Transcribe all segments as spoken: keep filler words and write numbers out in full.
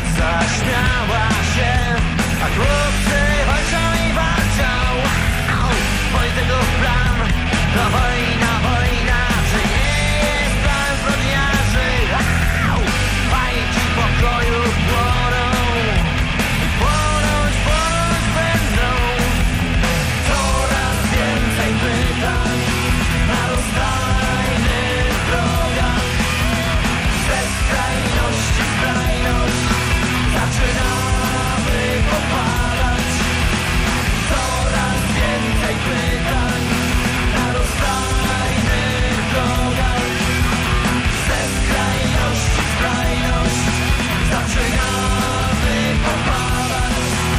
zaśmiała się, a chłopcy walczą i walczą. Boj tego plan, to wojna, wojna, czy nie jest plan zbrodniarzy? Bajki pokoju płoną, płonąć, płonąć będą. Coraz więcej pytań na rozstajnych drogach. Ze skrajności w skrajność zaczynamy popadać. Coraz więcej pytań na rozstajnych drogach. Ze skrajności w skrajność zaczynamy popadać.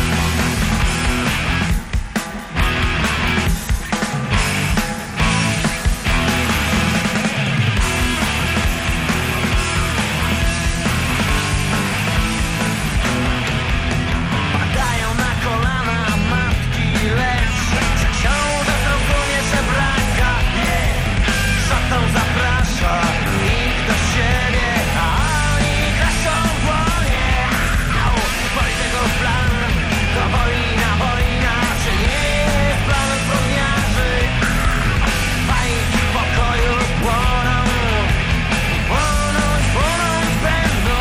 Padają na kolana matki, lecz że książę trąbuje żebraka. Nie, szatan zaprasza ich do siebie, a oni klaszczą w łonie. Boj tego plan, to wojna, wojna, czy nie jest plan zbrodniarzy? Bajki pokoju płoną, płonąć, płonąć będą.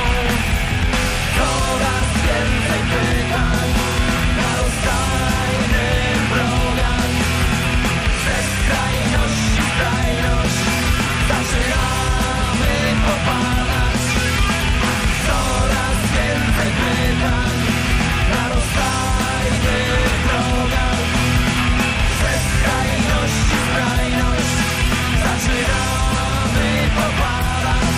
Coraz więcej pytań na rozstajnych drogach. Ze skrajności w skrajność zaczynamy popadać. Coraz więcej pytań na rozstajnych drogach. Ze skrajności w skrajność zaczynamy popadać.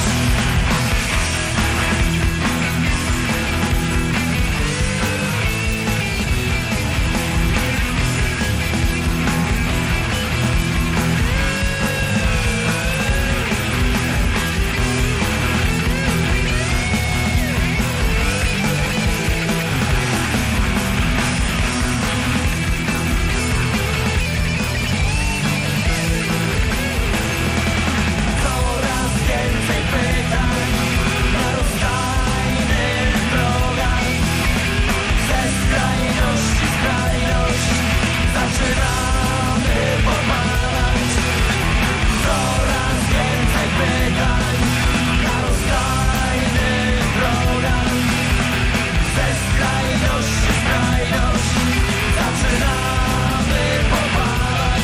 Coraz więcej pytań na rozstajnych drogach. Ze skrajności w skrajność zaczynamy popadać. Coraz więcej pytań na rozstajnych drogach. Ze skrajności w skrajność zaczynamy popadać.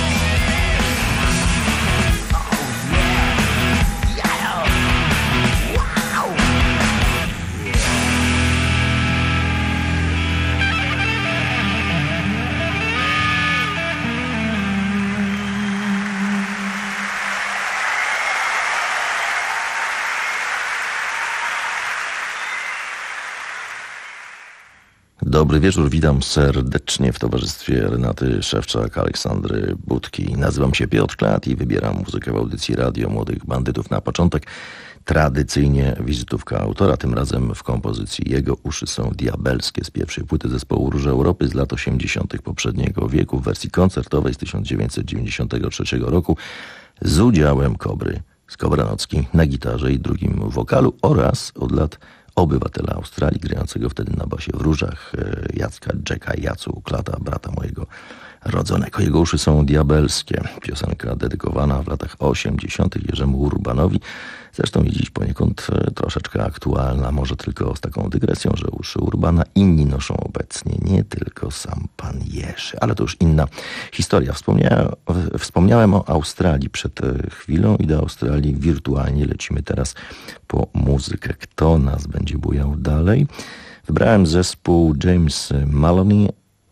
Dobry wieczór, witam serdecznie w towarzystwie Renaty Szewczak, Aleksandry Budki. Nazywam się Piotr Klat i wybieram muzykę w audycji Radio Młodych Bandytów. Na początek tradycyjnie wizytówka autora, tym razem w kompozycji Jego uszy są diabelskie z pierwszej płyty zespołu Róże Europy z lat osiemdziesiątych poprzedniego wieku w wersji koncertowej z tysiąc dziewięćset dziewięćdziesiątego trzeciego roku z udziałem Kobry Skowronocki na gitarze i drugim wokalu oraz od lat obywatela Australii, grającego wtedy na basie w Różach, Jacka Jacka Jacu Klata, brata mojego rodzonego. Jego uszy są diabelskie. Piosenka dedykowana w latach osiemdziesiątych Jerzemu Urbanowi. Zresztą i dziś poniekąd troszeczkę aktualna, może tylko z taką dygresją, że uszy Urbana inni noszą obecnie, nie tylko sam pan Jerzy. Ale to już inna historia. Wspomniałem, wspomniałem o Australii przed chwilą i do Australii wirtualnie lecimy teraz po muzykę. Kto nas będzie bujał dalej? Wybrałem zespół James Maloney,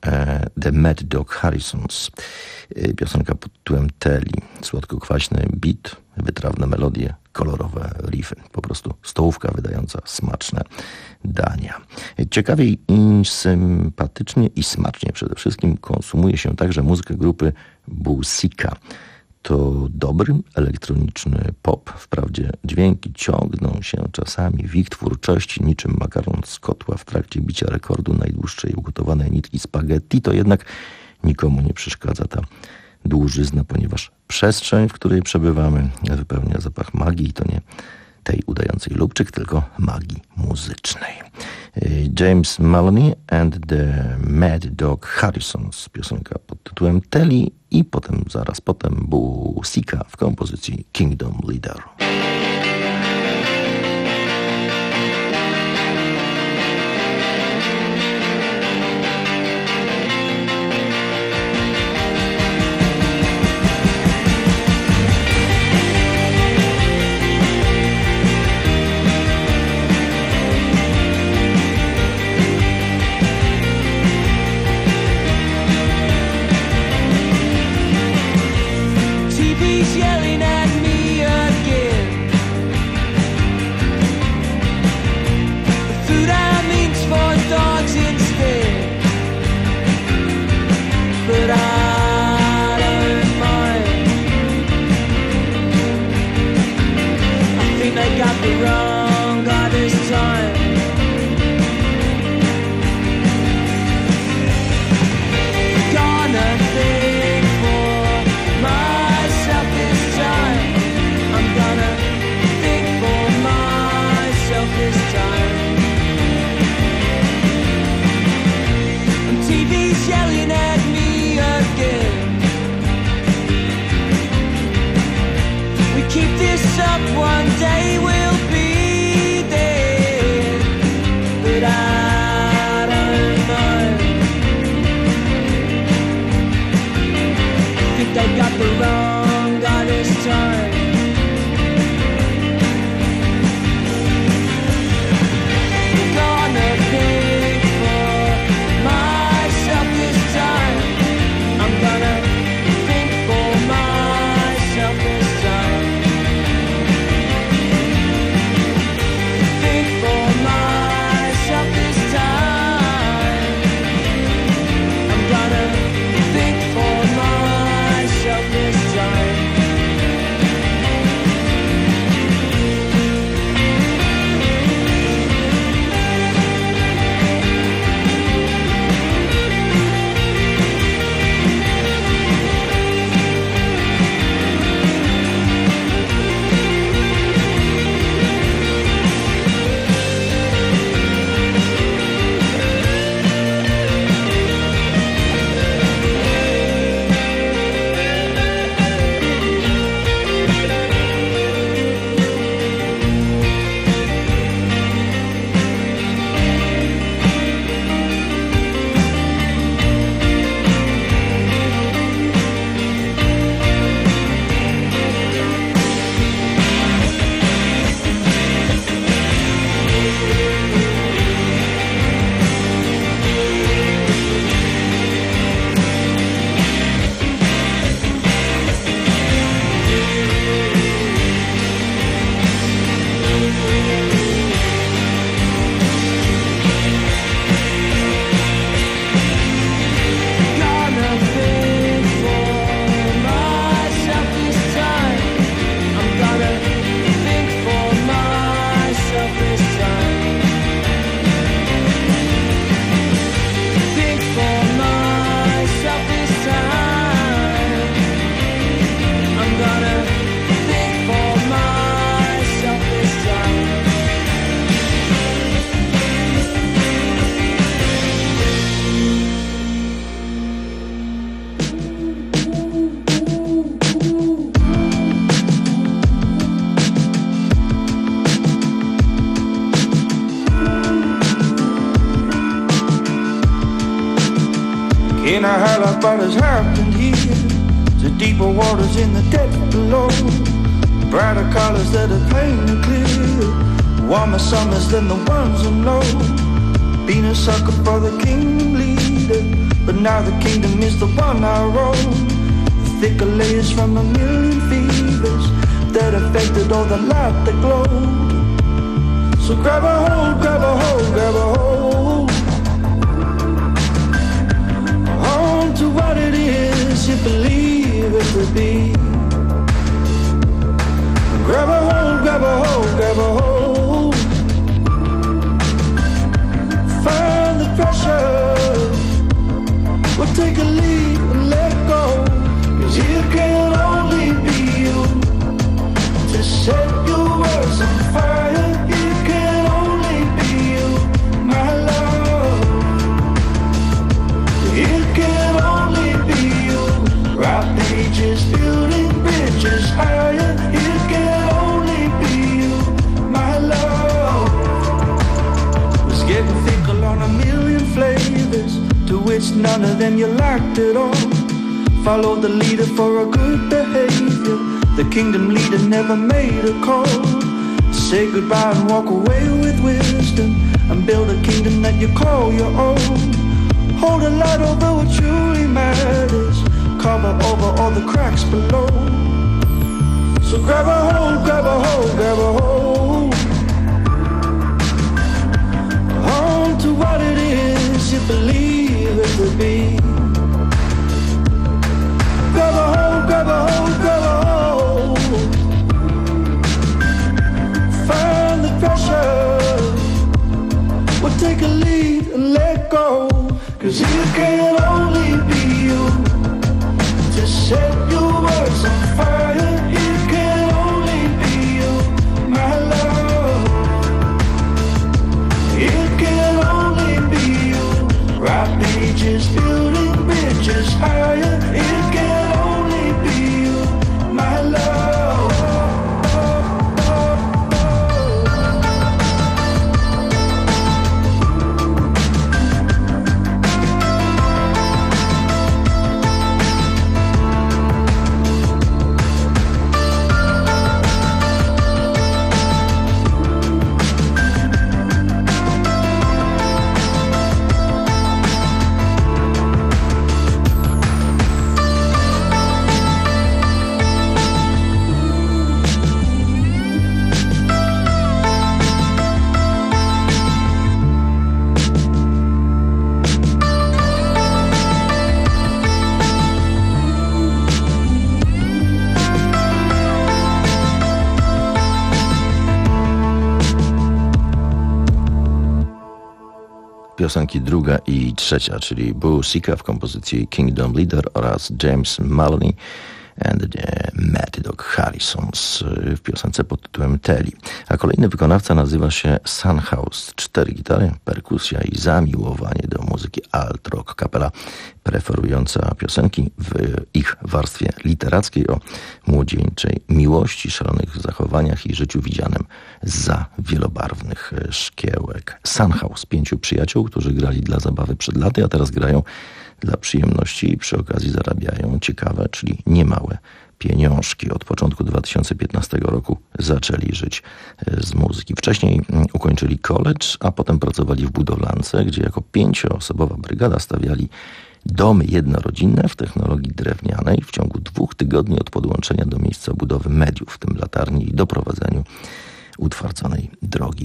The Mad Dog Harrisons. Piosenka pod tytułem Telly. Słodko-kwaśny beat, wytrawne melodie, kolorowe riffy. Po prostu stołówka wydająca smaczne dania. Ciekawiej i sympatycznie i smacznie przede wszystkim konsumuje się także muzykę grupy Busika. To dobry, elektroniczny pop. Wprawdzie dźwięki ciągną się czasami w ich twórczości niczym makaron z kotła w trakcie bicia rekordu najdłuższej ugotowanej nitki spaghetti, to jednak nikomu nie przeszkadza ta dłużyzna, ponieważ przestrzeń, w której przebywamy, wypełnia zapach magii i to nie tej udającej lubczyk, tylko magii muzycznej. James Maloney and the Mad Dog Harrisons, piosenka pod tytułem Telly i potem, zaraz potem Busika w kompozycji Kingdom Leader. Yelling at me again. The food I mean's for dogs instead, but I don't mind. I think they got the wrong guy this time. Gonna think for myself this time. I'm gonna think for myself this time. And T V's yelling at me again. We keep this up, one day we'll be there, but I don't know. I think they got the wrong guy this time. Gonna think for myself this time. I'm gonna think for myself this time. Think for myself this time. I'm gonna think for myself this time. Gonna think for myself this time. I'm gonna think for myself this time. Think for myself this time. I'm gonna think for myself this time. In a hell what has happened here. The deeper waters in the depth below, brighter colors that are plain and clear, warmer summers than the ones I know. Been a sucker for the king leader, but now the kingdom is the one I roll. The thicker layers from a million fevers that affected all the light that glowed. So grab a hold, grab a hold, grab a hold on to what it is you believe it to be. Grab a hold, grab a hold, grab a hold. Find the pressure. We'll take a leap and let go. 'Cause it can only be you to set your words on fire. It can only be Ever fickle on a million flavors, to which none of them you liked at all. Follow the leader for a good behavior. The kingdom leader never made a call. Say goodbye and walk away with wisdom, and build a kingdom that you call your own. Hold a light over what truly matters, cover over all the cracks below. So grab a hold, grab a hold, grab a hold on to what it is you believe it to be. Grab a hold, grab a hold, grab a hold. Find the pressure. Well, take a lead and let go. Cause it can only be you. Just set your words on fire. It can only be you, my love. It can only be you. Write pages, building bridges higher. It can only be you, my love. Piosenki druga i trzecia, czyli Boo Sika w kompozycji Kingdom Leader oraz James Maloney and the Mad Dog Harrisons w piosence pod tytułem Telly. A kolejny wykonawca nazywa się Sunhouse. Cztery gitary, perkusja i zamiłowanie do muzyki alt rock. Kapela preferująca piosenki w ich warstwie literackiej o młodzieńczej miłości, szalonych zachowaniach i życiu widzianym zza wielobarwnych szkiełek. Sunhouse, pięciu przyjaciół, którzy grali dla zabawy przed laty, a teraz grają dla przyjemności i przy okazji zarabiają ciekawe, czyli niemałe pieniążki. Od początku dwa tysiące piętnastego roku zaczęli żyć z muzyki. Wcześniej ukończyli college, a potem pracowali w budowlance, gdzie jako pięcioosobowa brygada stawiali domy jednorodzinne w technologii drewnianej w ciągu dwóch tygodni od podłączenia do miejsca budowy mediów, w tym latarni, i doprowadzeniu utwardzonej drogi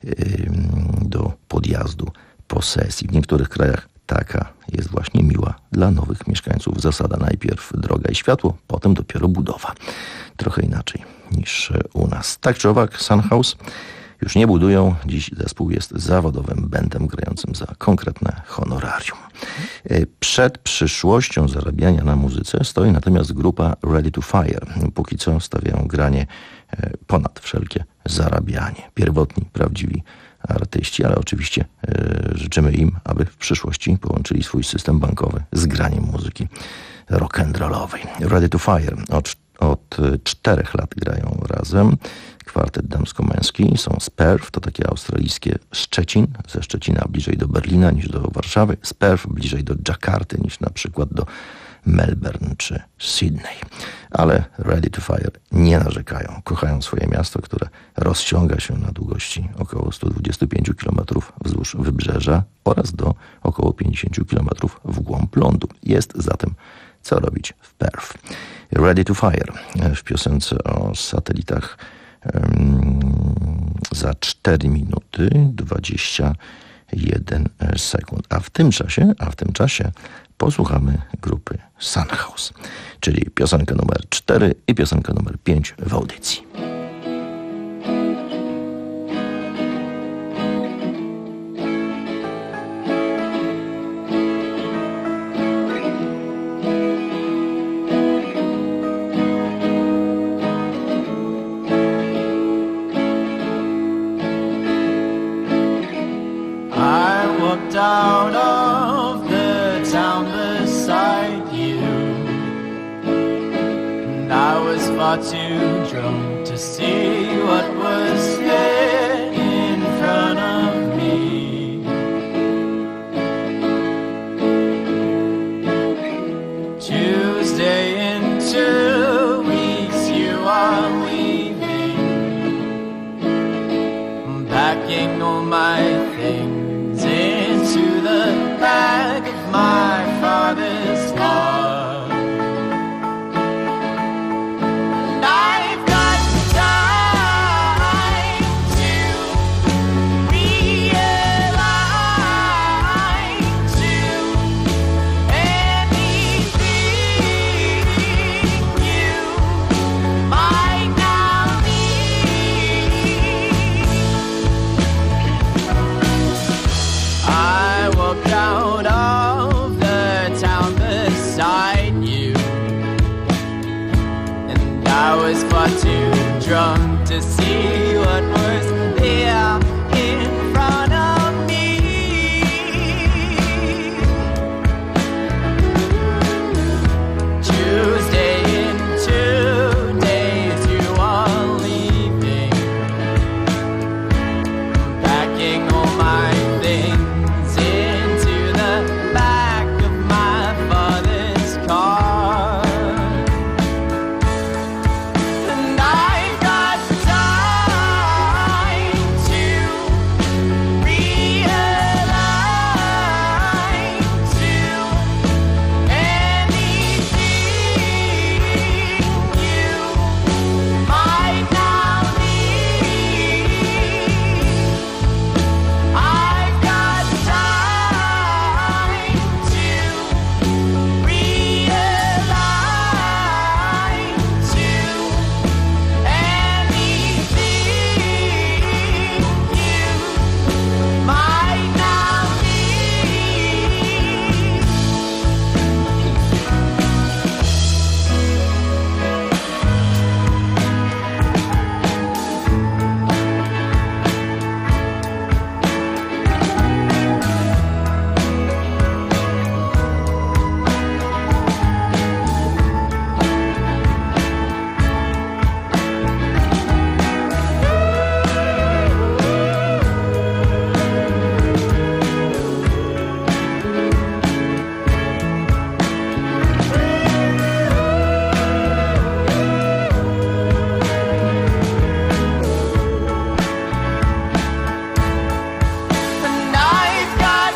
do podjazdu po sesji. W niektórych krajach taka jest właśnie miła dla nowych mieszkańców zasada: najpierw droga i światło, potem dopiero budowa. Trochę inaczej niż u nas. Tak czy owak, Sunhouse już nie budują. Dziś zespół jest zawodowym bandem grającym za konkretne honorarium. Przed przyszłością zarabiania na muzyce stoi natomiast grupa Ready to Fire. Póki co stawiają granie ponad wszelkie zarabianie. Pierwotni, prawdziwi artyści, ale oczywiście e, życzymy im, aby w przyszłości połączyli swój system bankowy z graniem muzyki rock'n'rollowej. Ready to Fire od, od czterech lat grają razem. Kwartet damsko-męski. Są Sperf, to takie australijskie Szczecin. Ze Szczecina bliżej do Berlina niż do Warszawy. Sperf bliżej do Dżakarty niż na przykład do Melbourne czy Sydney. Ale Ready to Fire nie narzekają. Kochają swoje miasto, które rozciąga się na długości około sto dwadzieścia pięć kilometrów wzdłuż wybrzeża oraz do około pięćdziesiąt kilometrów w głąb lądu. Jest zatem co robić w Perth. Ready to Fire w piosence o satelitach um, za cztery minuty dwadzieścia jeden sekund. A w tym czasie, a w tym czasie posłuchamy grupy Sunhouse, czyli piosenka numer cztery i piosenka numer pięć w audycji. Out of the town beside you, and I was far too drunk to see what was there in front of me. things into the back of my father's car. And I've got time to realign to anything you might now need. I walked out of the town beside you, and I was far too drunk to see what was there in front of me. Tuesday in two days you are leaving, packing all my things into the back of my father's car. And I've got time to realign to anything you might now need. I've got time to realign to anything you might now need. And I've got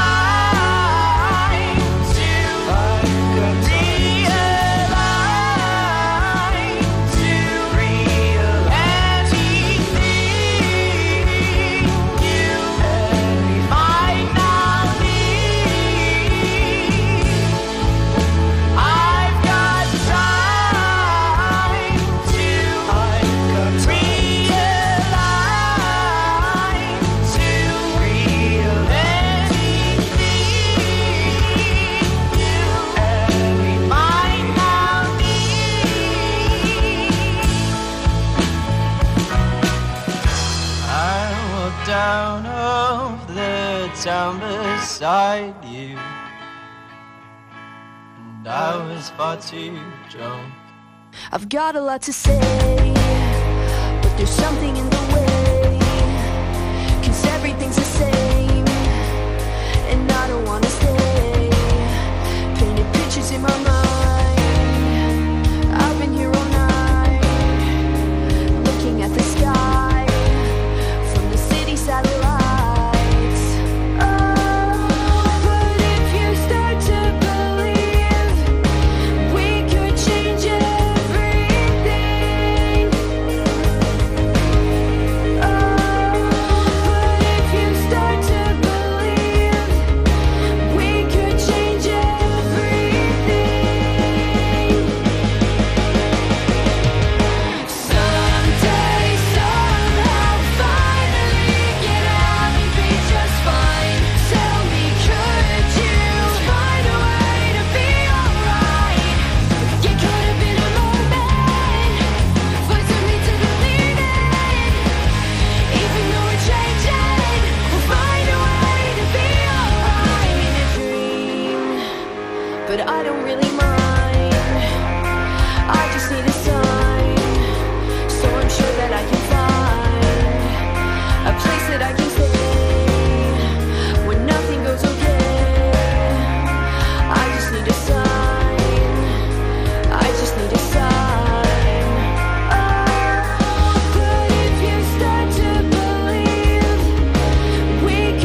time to realign to anything you might now need. I've got time to realign to anything you might now need. I walked down of the town beside you, and I was far too drunk. I've got a lot to say, but there's something in the way, 'cause everything's the same, and I don't wanna stay. Painted pictures in my mind, I've been here all night, looking at the sky from the city satellites. Oh, but if you start to believe we could change everything. Oh, but if you start to believe we could change everything. Someday, somehow, finally get out and be just fine. Tell me, could you find a way to be alright? It could have been a moment, forcing me to believe it. Even though we're changing, we'll find a way to be alright. In a dream, but I don't really mind. I just need a sign, so I'm sure that I can find a place that I can stay when nothing goes okay. I just need a sign, I just need a sign. Oh, but if you start to believe we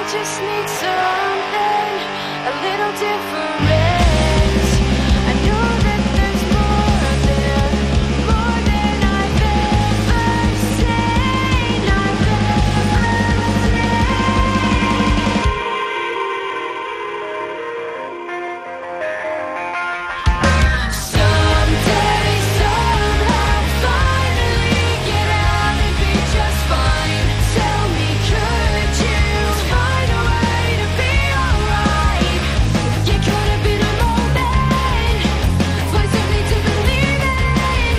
just need something a little different. I know that there's more there, more than I've ever seen, I've ever seen. Someday, somehow, finally get out and be just fine. Tell me, could you find a way to be alright? You could have been a moment, find something to believe in.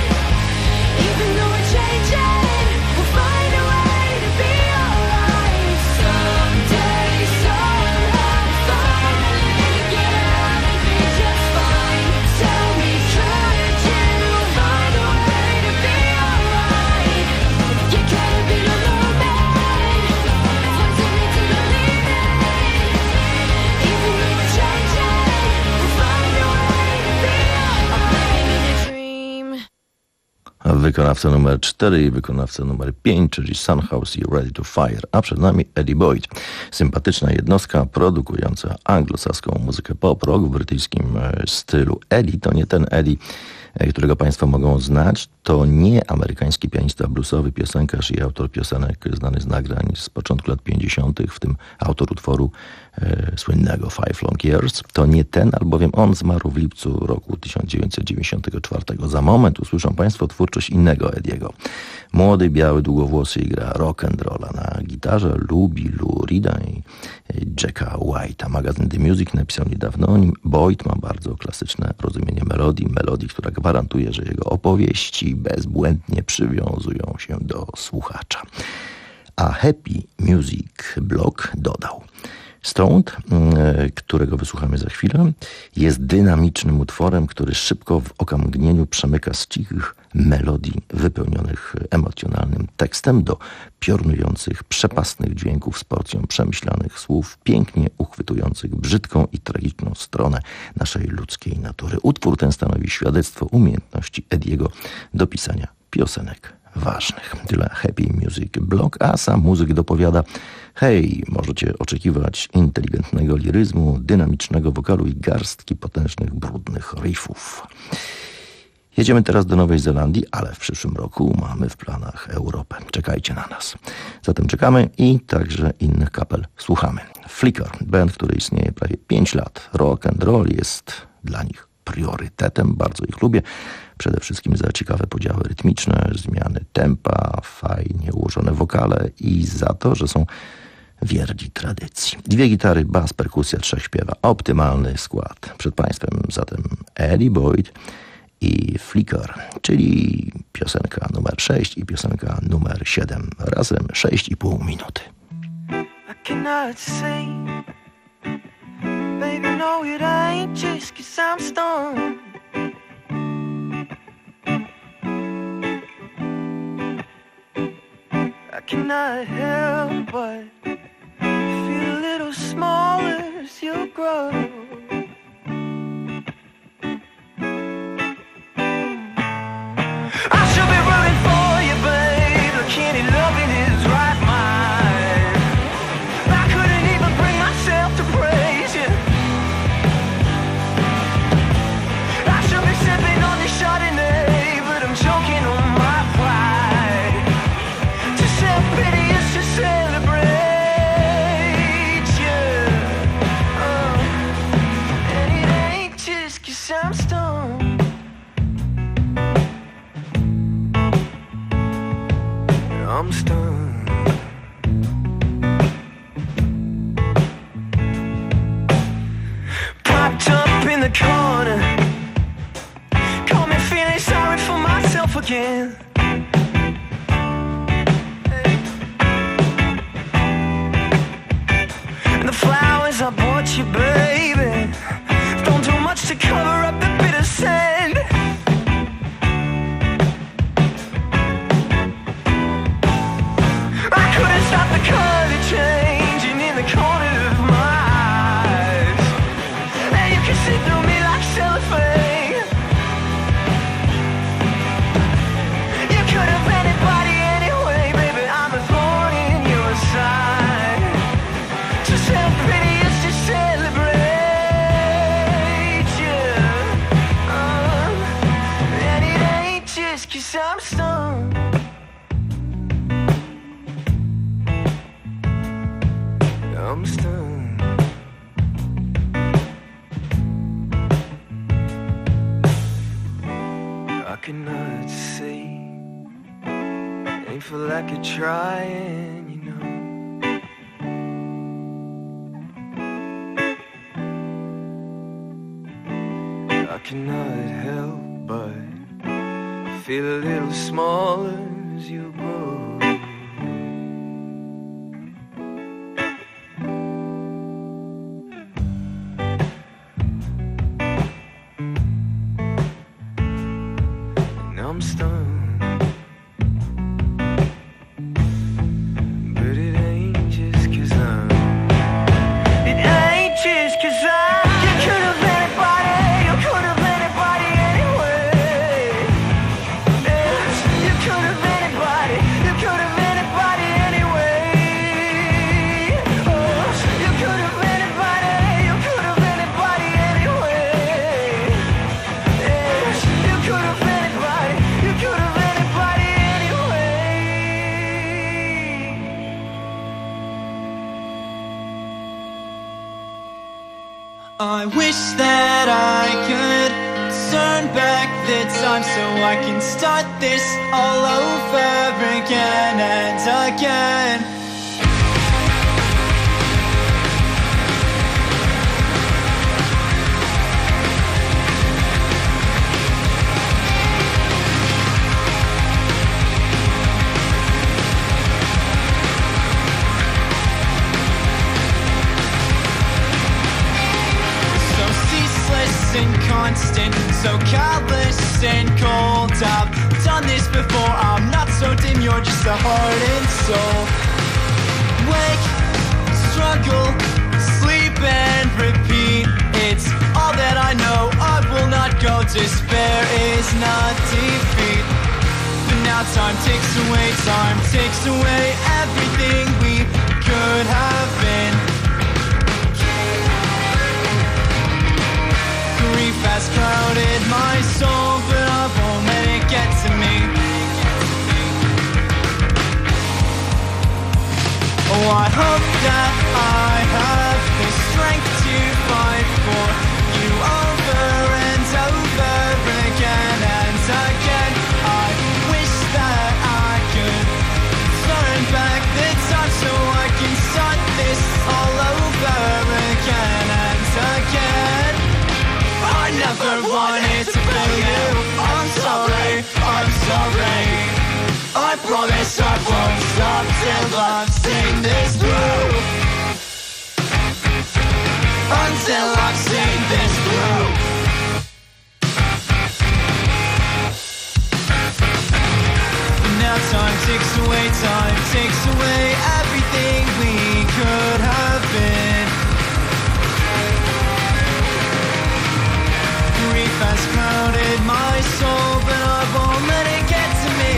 Even though we're changing, we'll find a way to be alright. Someday, somehow, finally get out and be just fine. Tell me, could you find a way to be alright? You could have been a moment, find something to believe in. Even though we're changing, we'll find a way to be alright. I'm living in a dream. Wykonawca numer cztery i wykonawca numer pięć, czyli Sunhouse i Ready to Fire, a przed nami Eddie Boyd. Sympatyczna jednostka produkująca anglosaską muzykę pop-rock w brytyjskim e, stylu. Eddie to nie ten Eddie, e, którego Państwo mogą znać. To nie amerykański pianista bluesowy, piosenkarz i autor piosenek znany z nagrań z początku lat pięćdziesiątych, w tym autor utworu e, słynnego Five Long Years. To nie ten, albowiem on zmarł w lipcu roku tysiąc dziewięćset dziewięćdziesiątego czwartego. Za moment usłyszą Państwo twórczość innego Eddiego. Młody, biały, długowłosy i gra rock and rolla na gitarze. Lubi Lou Reeda i Jacka White'a. Magazyn The Music napisał niedawno o nim. Boyd ma bardzo klasyczne rozumienie melodii, melodii, która gwarantuje, że jego opowieści bezbłędnie przywiązują się do słuchacza. A Happy Music Blog dodał: Stoned, którego wysłuchamy za chwilę, jest dynamicznym utworem, który szybko w okamgnieniu przemyka z cichych melodii wypełnionych emocjonalnym tekstem do piorunujących, przepastnych dźwięków z porcją przemyślanych słów, pięknie uchwytujących brzydką i tragiczną stronę naszej ludzkiej natury. Utwór ten stanowi świadectwo umiejętności Eddiego do pisania piosenek ważnych. Tyle Happy Music Blog, a sam muzyk dopowiada: hej, możecie oczekiwać inteligentnego liryzmu, dynamicznego wokalu i garstki potężnych, brudnych riffów. Jedziemy teraz do Nowej Zelandii, ale w przyszłym roku mamy w planach Europę. Czekajcie na nas. Zatem czekamy i także innych kapel słuchamy. Flicker, band, który istnieje prawie pięć lat. Rock and roll jest dla nich priorytetem, bardzo ich lubię. Przede wszystkim za ciekawe podziały rytmiczne, zmiany tempa, fajnie ułożone wokale i za to, że są wierni tradycji. Dwie gitary, bas, perkusja, trzech śpiewa. Optymalny skład. Przed Państwem zatem Eddie Boyd i Flicker, czyli piosenka numer sześć i piosenka numer siedem. Razem sześć i pół minuty. I cannot say, baby, no it ain't just 'cause I'm stoned. I cannot help but feel a little smaller as you grow. I should be rooting for you, babe, like any loving is right mine. I couldn't even bring myself to praise you. I should be sipping on this Chardonnay, but I'm choking on my pride. To self-pity is to celebrate you. Oh. And it ain't just 'cause I'm stoned. I'm stoned. Propped up in the corner, got me feeling sorry for myself again. And the flowers I bought you, baby, don't do much to cover up the bitter sand. I couldn't stop the color changing in the corner of my eyes. And you can see through me like cellophane. I'm stunned. I cannot see. Ain't feel like you're trying, you know. I cannot help but feel a little smaller as you grow. And I'm stunned, but it ain't just 'cause I'm It ain't just 'cause I You could have anybody, you could have anybody anyway. Yes, you could have anybody, you could have anybody anyway. Oh, you could have anybody, you could have anybody anyway. Yes, you could have anybody, you could have anybody anyway. I wish that I could turn back the time so I can start this all over again and again. So ceaseless and constant, so callous and cold. I've done this before, I'm not so dim, you're just a heart and soul. Wake, struggle, sleep and repeat. It's all that I know, I will not go, despair is not defeat. But now time takes away, time takes away everything we could have been. Grief has clouded my soul, but I won't let it get to me. Oh, I hope that I have the strength to fight for you over and over again and again. I wish that I could turn back the time so I can start this all over again and again. I never wanted to fail you. I'm sorry, I'm sorry. I promise I won't stop till I've seen this through. Until I've seen this through. Now time takes away, time takes away everything we could have been. Grief has clouded my soul, but I won't let it get to me.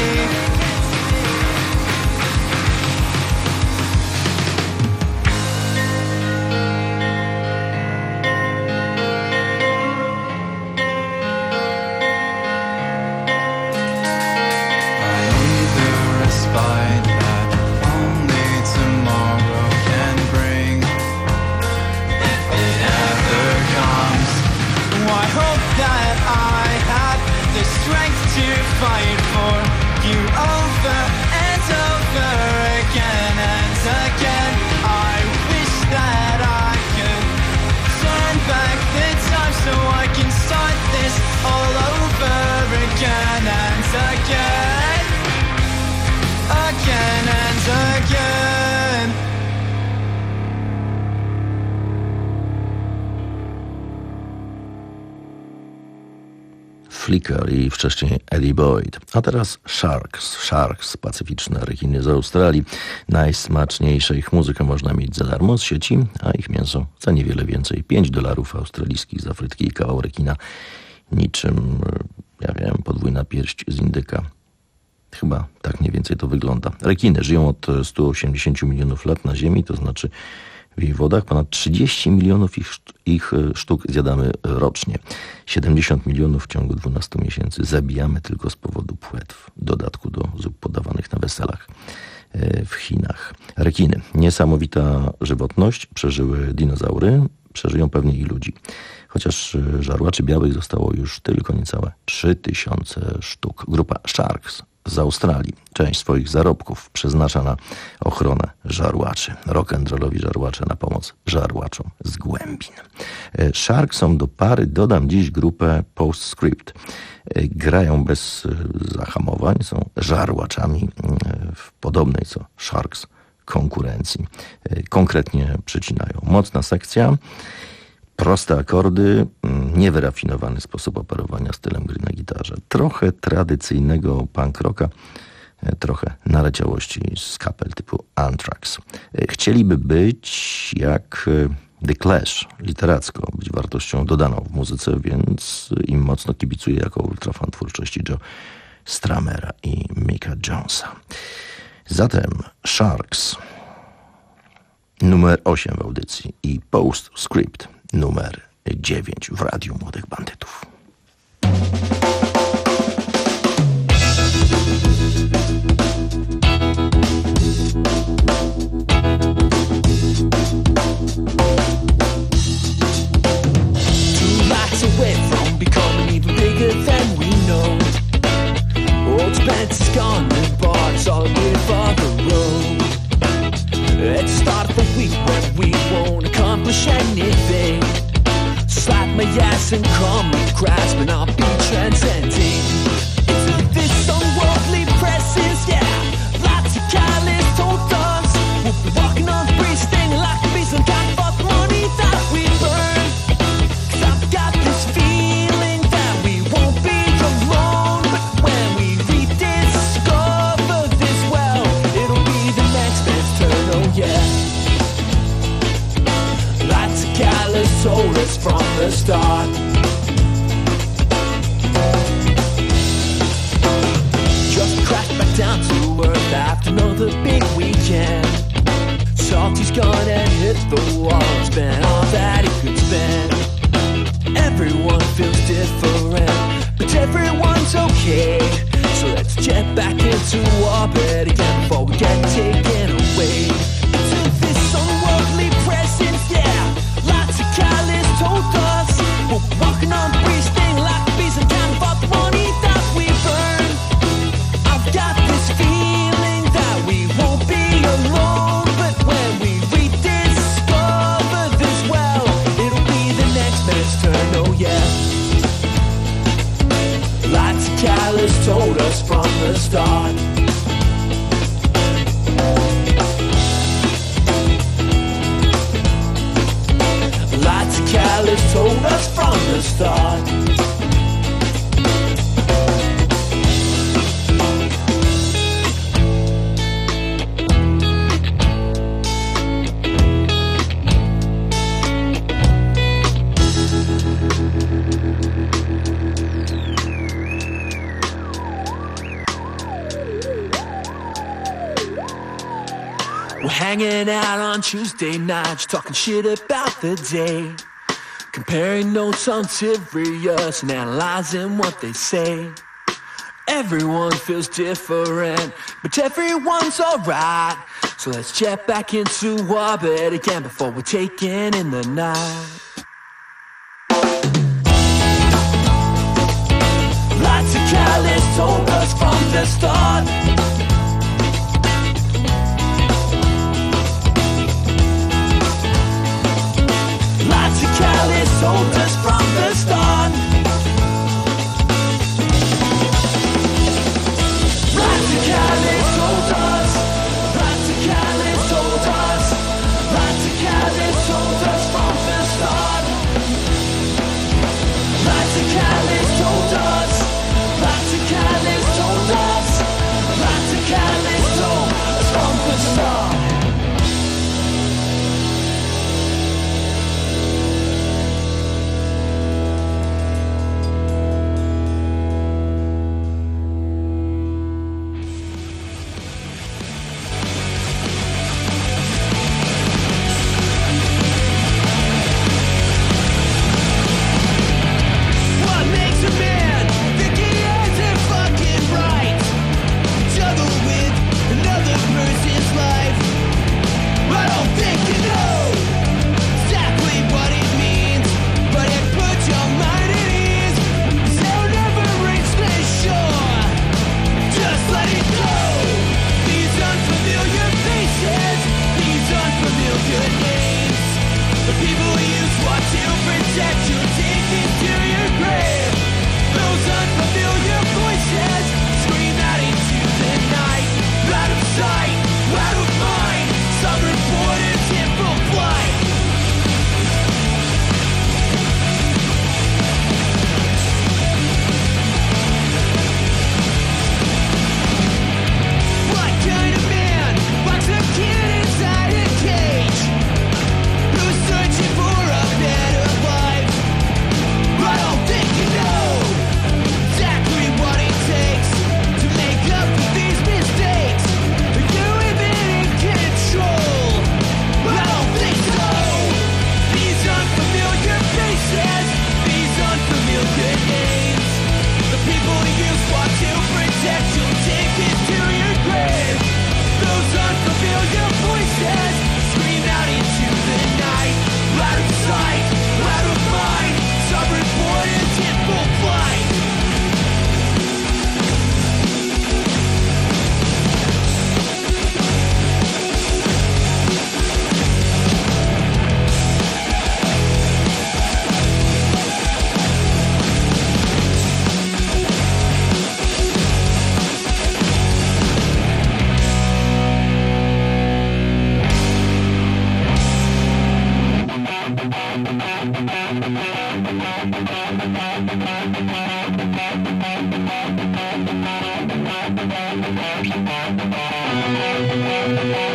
I need the respite that only tomorrow can bring. If it ever comes. I hope that I have the strength to fight for you over and over again and again. I wish that I could turn back the time so I can start this all over again and again. Again and again. Flicker i wcześniej Eddie Boyd. A teraz Sharks. Sharks, pacyficzne rekiny z Australii. Najsmaczniejsze ich muzykę można mieć za darmo z sieci, a ich mięso za niewiele więcej. pięć dolarów australijskich za frytki i kawał rekina. Niczym, ja wiem, podwójna pierść z indyka. Chyba tak mniej więcej to wygląda. Rekiny żyją od stu osiemdziesięciu milionów lat na Ziemi, to znaczy w jej wodach. Ponad trzydzieści milionów ich, ich sztuk zjadamy rocznie. siedemdziesiąt milionów w ciągu dwunastu miesięcy zabijamy tylko z powodu płetw. W dodatku do zup podawanych na weselach w Chinach. Rekiny. Niesamowita żywotność. Przeżyły dinozaury, przeżyją pewnie i ludzi. Chociaż żarłaczy białych zostało już tylko niecałe trzy tysiące sztuk. Grupa Sharks z Australii część swoich zarobków przeznacza na ochronę żarłaczy. Rock'n'rollowi żarłacze na pomoc żarłaczom z głębin. Sharksom do pary dodam dziś grupę Postscript. Grają bez zahamowań, są żarłaczami w podobnej co Sharks konkurencji. Konkretnie przycinają. Mocna sekcja, proste akordy, niewyrafinowany sposób operowania stylem gry na gitarze. Trochę tradycyjnego punk rocka, trochę naleciałości z kapel typu Anthrax. Chcieliby być jak The Clash, literacko, być wartością dodaną w muzyce, więc im mocno kibicuję jako ultrafan twórczości Joe Stramera i Micka Jonesa. Zatem Sharks numer osiem w audycji i Postscript numer dziewięć w Radiu Młodych Bandytów. Two lights away from becoming even bigger than we know. Old Spence is gone and bars all way for the road. At the start of the week when we won't accomplish anything. Slap my ass and call me crash, but I'll be transcending. Into this unworldly presence, yeah. Lots of callous told us we'll be walking on the breeze, stinging like a bee, some kind of the money that we burn. Cause I've got this feeling that we won't be alone, but when we rediscover this well, it'll be the next man's turn, oh yeah. Lots of callous told us from the start. Just crashed back down to earth after another big weekend. Salty's gone and hit the wall and spent all that he could spend. Everyone feels different, but everyone's okay. So let's jet back into orbit again before we get taken away. To this unworldly presence, yeah. Lots of callous told us we're walking on the breeze, stinging like the bees and counting for the money that we burn. I've got this feeling that we won't be alone, but when we rediscover this well, it'll be the next man's turn, oh yeah. Lots of callous told us from the start. Lots of callous told us from the start. We're hanging out on Tuesday nights, talking shit about the day, comparing notes on Sirius and analyzing what they say. Everyone feels different, but everyone's alright. So let's jet back into orbit again before we're taken in the night. Lots of callous told us from the start. Lots of callous told us from the start. Lots of callous told us. Lots of callous told us. Lots of callous told us from the start. Lots of callous told us. Lots of callous told us. Lots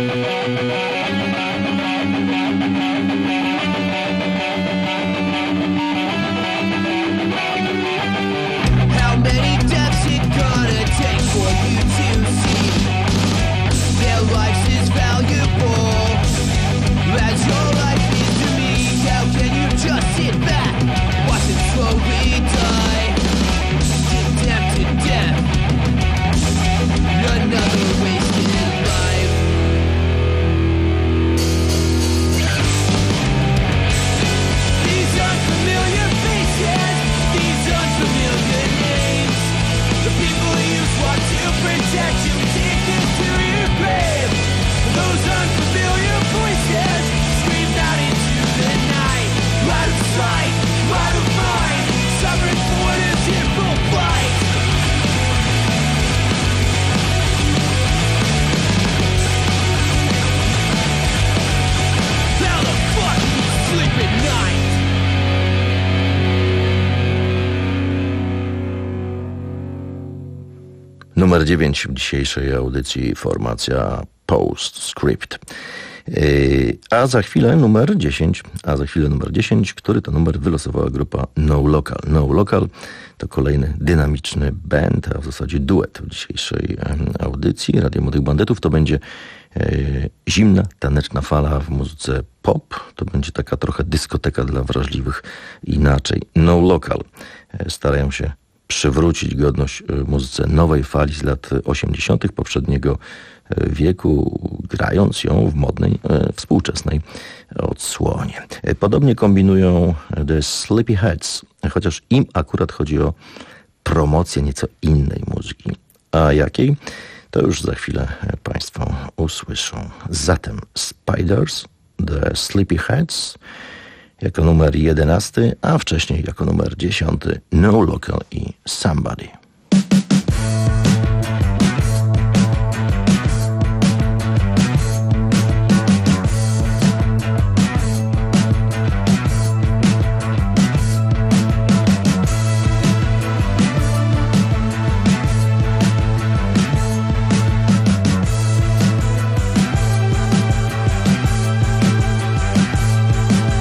How many deaths it gonna take for you to see their lives is valuable as your life is to me? How can you just sit back, watch it slowly die, condemned to death, another wasted life? These unfamiliar faces, these unfamiliar names, the people you want to protect you, take you to your grave. Those unfamiliar voices scream out into the night, out of sight, out of mind, suffering for the simple fight. How the fuck do you sleep at night? Numer dziewięć w dzisiejszej audycji formacja Postscript. Yy, A za chwilę numer dziesięć, a za chwilę numer dziesięć, który to numer wylosowała grupa No Local. No Local to kolejny dynamiczny band, a w zasadzie duet w dzisiejszej em, audycji Radio Młodych Bandytów. To będzie yy, zimna, taneczna fala w muzyce pop. To będzie taka trochę dyskoteka dla wrażliwych inaczej. No Local yy, starają się przywrócić godność y, muzyce nowej fali z lat osiemdziesiątych poprzedniego y, wieku, grając ją w modnej, y, współczesnej odsłonie. Y, Podobnie kombinują The Sleepyheads, chociaż im akurat chodzi o promocję nieco innej muzyki. A jakiej? To już za chwilę y, Państwo usłyszą. Zatem Spiders, The Sleepyheads, jako numer jedenasty, a wcześniej jako numer dziesiąty No Local i Somebody.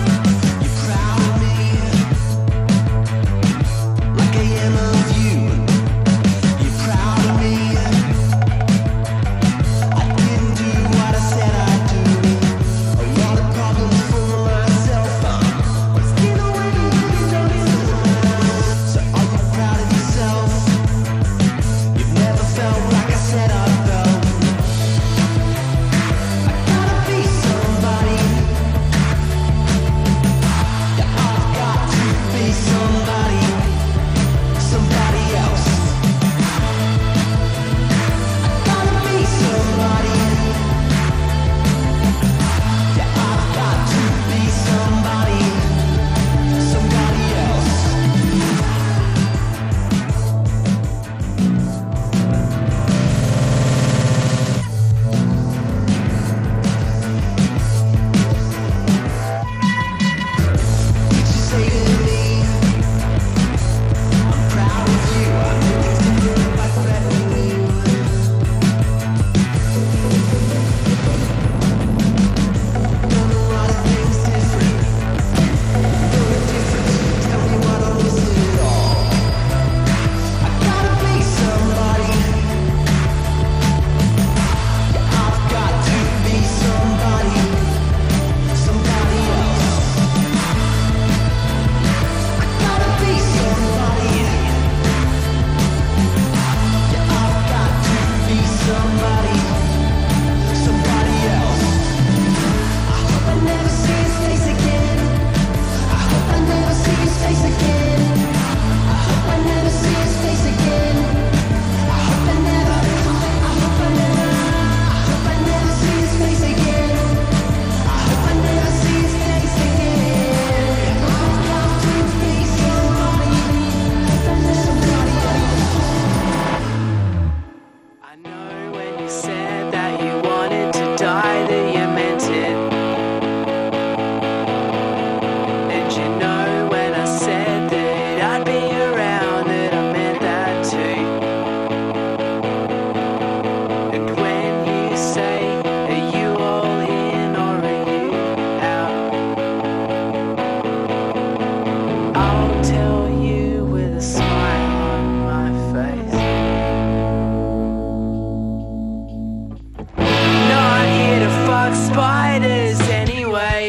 Proud of me, like I am of you. spiders anyway.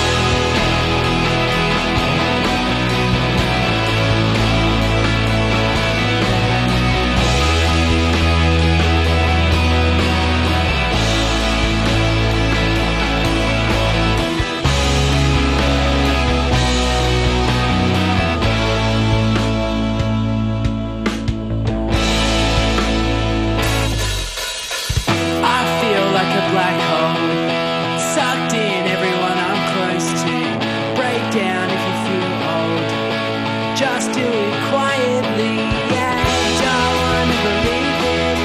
Black hole, sucked in everyone I'm close to. Break down if you feel old. Just do it quietly. Yeah, don't wanna believe it.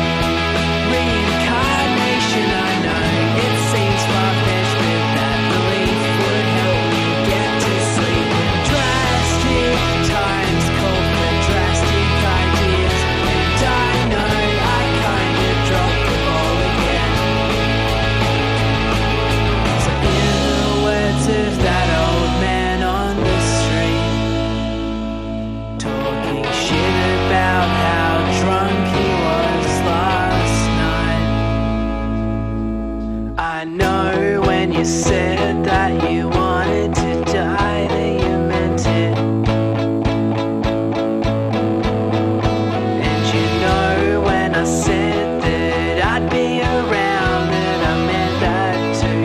Reincarnation, I know it seems far-fetched, but that belief would help me get to sleep. Drastic times call for drastic ideas, and I know I kinda dropped the ball again. Of that old man on the street, talking shit about how drunk he was last night. I know when you said that you wanted to die, that you meant it. And you know when I said that I'd be around, that I meant that too.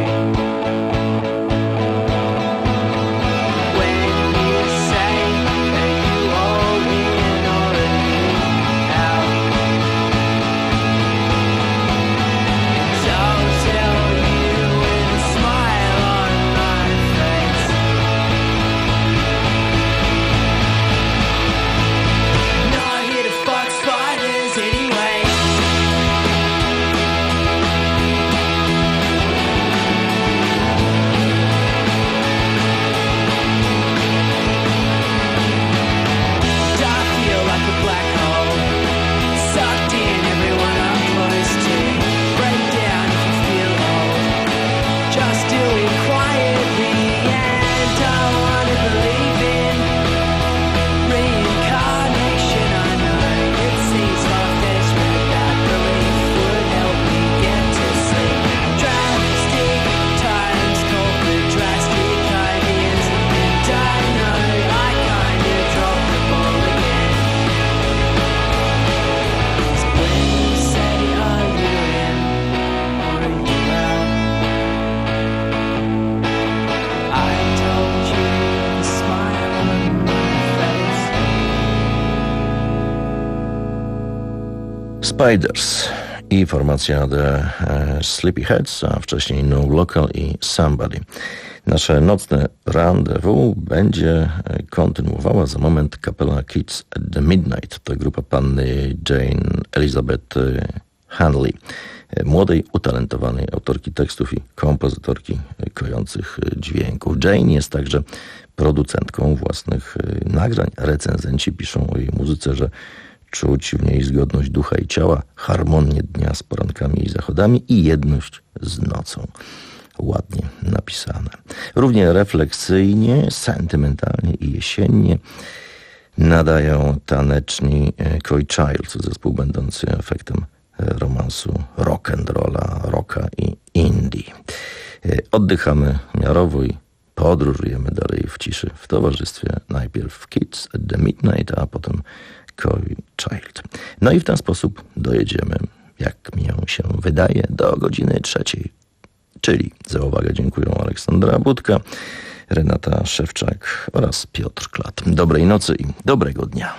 Spiders i formacja The Sleepyheads, a wcześniej No Local i Somebody. Nasze nocne rendezvous będzie kontynuowała za moment kapela Kids at the Midnight. To grupa panny Jane Elizabeth Hanley, młodej, utalentowanej autorki tekstów i kompozytorki kojących dźwięków. Jane jest także producentką własnych nagrań. Recenzenci piszą o jej muzyce, że czuć w niej zgodność ducha i ciała, harmonię dnia z porankami i zachodami i jedność z nocą. Ładnie napisane. Równie refleksyjnie, sentymentalnie i jesiennie nadają taneczni Coy Child, zespół będący efektem romansu rock'n'rolla, rocka i indie. Oddychamy miarowo i podróżujemy dalej w ciszy, w towarzystwie najpierw Kids at the Midnight, a potem Coy Child. No i w ten sposób dojedziemy, jak mi się wydaje, do godziny trzeciej. Czyli za uwagę dziękuję Aleksandra Budka, Renata Szewczak oraz Piotr Klat. Dobrej nocy i dobrego dnia.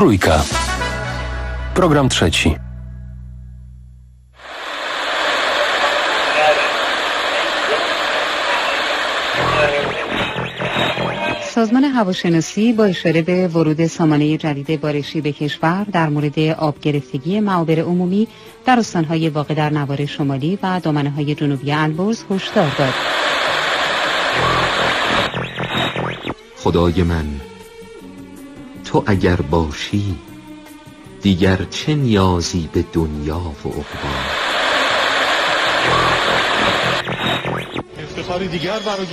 Trójka. Program trzeci. سازمان هواشناسی با اشاره به ورود سامانه جدید بارشی به کشور در مورد آب گرفتگی معابر عمومی در استان‌های واقع در نوار شمالی و دامنه‌های جنوبی البرز هشدار داد. خدای من، تو اگر باشی دیگر چه نیازی به دنیا و عقبا. افتخاری دیگر برای